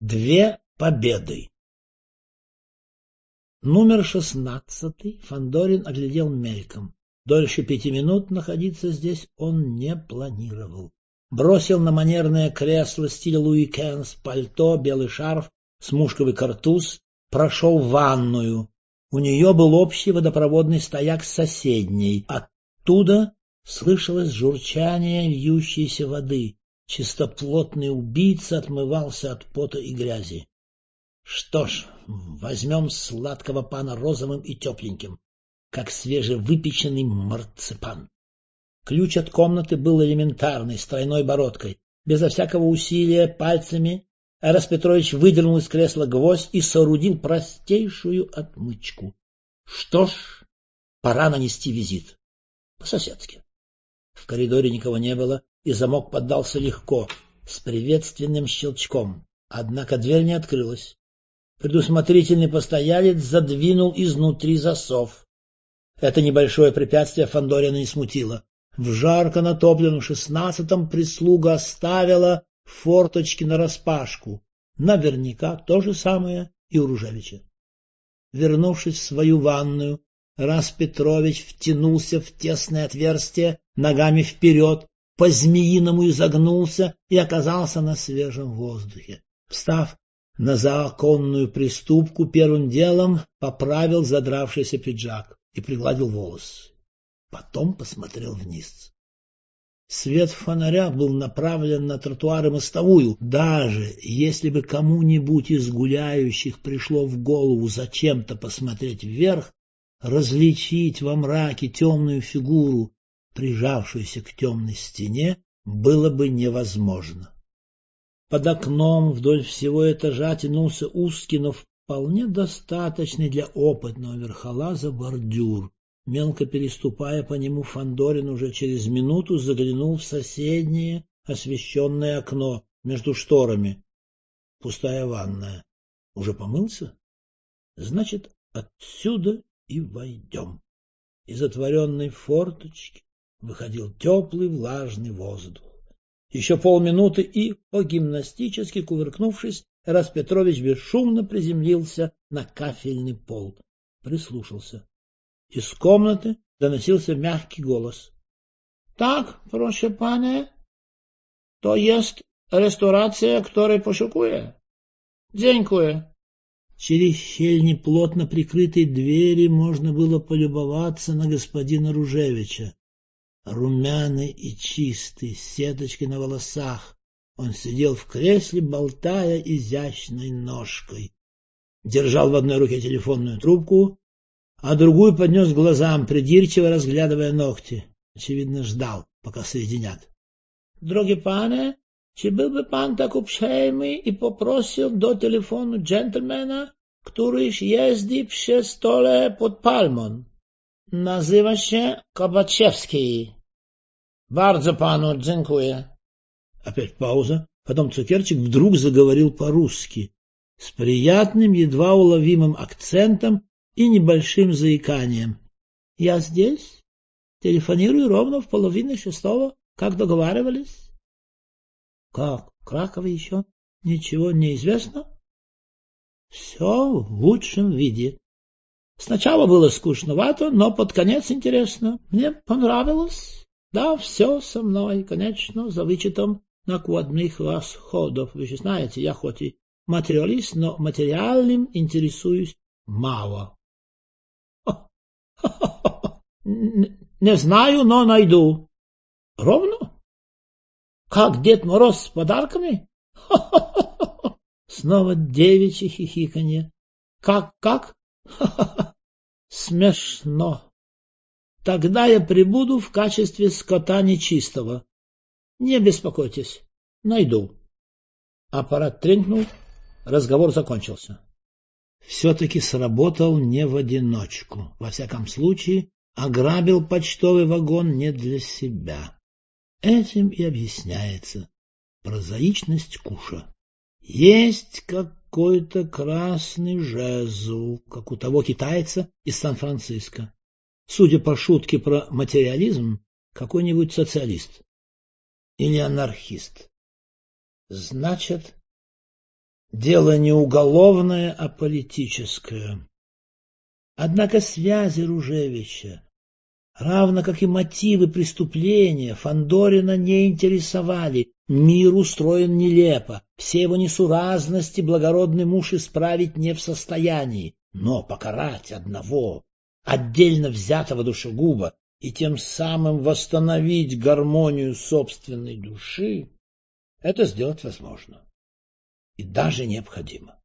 Две победы. Номер 16 Фандорин оглядел мельком. Дольше 5 минут находиться здесь он не планировал. Бросил на манерное кресло стиля Луи Кенс пальто, белый шарф, смушковый картуз, прошел в ванную. У нее был общий водопроводный стояк с соседней. Оттуда слышалось журчание льющейся воды. Чистоплотный убийца отмывался от пота и грязи. Что ж, возьмем сладкого пана розовым и тепленьким, как свежевыпеченный марципан. Ключ от комнаты был элементарный, с тройной бородкой. Безо всякого усилия пальцами Арас Петрович выдернул из кресла гвоздь и соорудил простейшую отмычку. Что ж, пора нанести визит. По-соседски. В коридоре никого не было, и замок поддался легко, с приветственным щелчком. Однако дверь не открылась. Предусмотрительный постоялец задвинул изнутри засов. Это небольшое препятствие Фандорина не смутило. В жарко натопленном 16-м прислуга оставила форточки нараспашку. Наверняка то же самое и у Ружевича. Вернувшись в свою ванную, Арас Петрович втянулся в тесное отверстие ногами вперед, по-змеиному изогнулся и оказался на свежем воздухе. Встав на заоконную приступку, первым делом поправил задравшийся пиджак и пригладил волосы. Потом посмотрел вниз. Свет фонаря был направлен на тротуар и мостовую. Даже если бы кому-нибудь из гуляющих пришло в голову зачем-то посмотреть вверх, различить во мраке темную фигуру, прижавшуюся к темной стене, было бы невозможно. Под окном вдоль всего этажа тянулся узкий, но вполне достаточный для опытного верхолаза бордюр. Мелко переступая по нему, Фандорин уже через минуту заглянул в соседнее освещенное окно между шторами. Пустая ванная. Уже помылся? Значит, отсюда и войдем. Из отворенной форточки выходил теплый влажный воздух. Еще полминуты и, по-гимнастически кувыркнувшись, Арас Петрович бесшумно приземлился на кафельный пол. Прислушался. Из комнаты доносился мягкий голос. — Так, проще пане, то есть ресторация, которая пошукує? Дзенькує. Через щель неплотно прикрытой двери можно было полюбоваться на господина Ружевича. Румяный и чистый, с сеточкой на волосах, он сидел в кресле, болтая изящной ножкой. Держал в одной руке телефонную трубку, а другую поднес к глазам, придирчиво разглядывая ногти. Очевидно, ждал, пока соединят. — Дорогі пане, чи был бы пан так упчеймый и попросил до телефону джентльмена, который ездит przy stole pod palmą? Nazywa się Кабачевский. Bardzo panu dziękuję. Опять пауза. Потом цукерчик вдруг заговорил по-русски, с приятным, едва уловимым акцентом и небольшим заиканием. — Я здесь. Телефонирую ровно в 5:30, как договаривались. — Как? В Кракове еще? Ничего не известно? — Все в лучшем виде. Сначала было скучновато, но под конец интересно. Мне понравилось. Да, все со мной, конечно, за вычетом накладных расходов. Вы же знаете, я хоть и материалист, но материальным интересуюсь мало. Не знаю, но найду. Ровно? Как Дед Мороз с подарками? Снова девичье хихиканье. Как? Смешно. Тогда я прибуду в качестве скота нечистого. Не беспокойтесь, найду. Аппарат тренькнул, разговор закончился. Все-таки сработал не в одиночку. Во всяком случае, ограбил почтовый вагон не для себя. Этим и объясняется прозаичность куша. Есть какой-то красный жезл, как у того китайца из Сан-Франциско. Судя по шутке про материализм, какой-нибудь социалист. Или анархист. Значит, Дело не уголовное, а политическое. Однако связи Ружевича, равно как и мотивы преступления, Фандорина не интересовали. Мир устроен нелепо, все его несуразности благородный муж исправить не в состоянии. Но покарать одного, отдельно взятого душегуба, и тем самым восстановить гармонию собственной души, это сделать возможно и даже необходимо.